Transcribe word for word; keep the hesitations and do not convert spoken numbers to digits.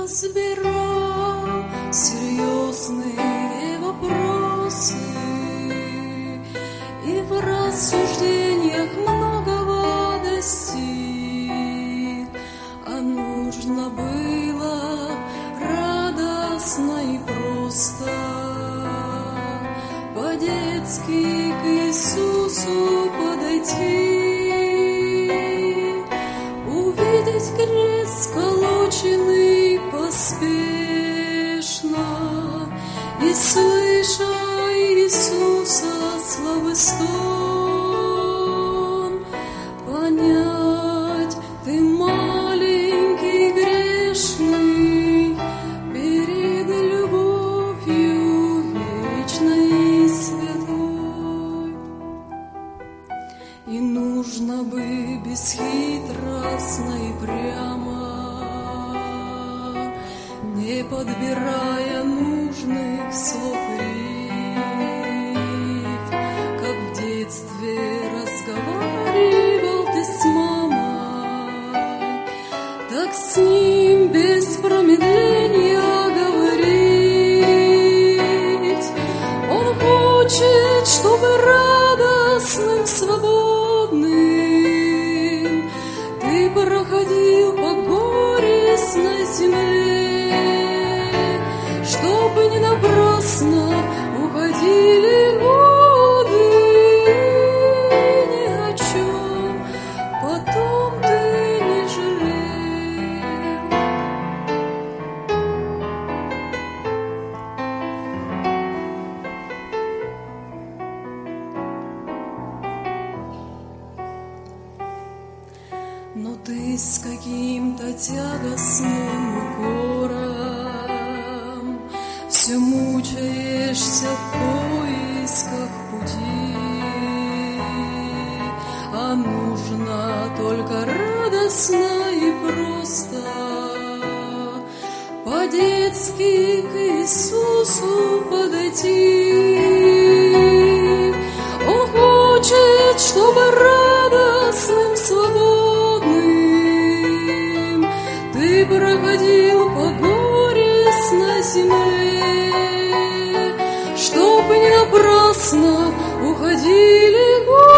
разбирал серьезные вопросы и в рассуждениях многого достиг, а нужно было радостно и просто по-детски к Иисусу подойти, увидеть крест сколоченный поспешно и, слыша Иисуса славы стон, понять: ты маленький грешный перед любовью вечной и святой. И нужно бы бесхитростно и прямо, не подбирая нужных слов и рифм, как в детстве разговаривал ты с мамой, так с ним без промедления говорить. Он хочет, чтобы радостным, свободным ты проходил по горестной земле, чтобы не напрасно уходили годы, ни о чем потом ты не жалел. Но ты с каким-то тягостным укором все мучаешься в поисках пути, а нужно только радостно и просто по-детски к Иисусу подойти. Он хочет, чтобы радостным, свободным ты проходил по горестной земле, чтобы не напрасно уходили годы.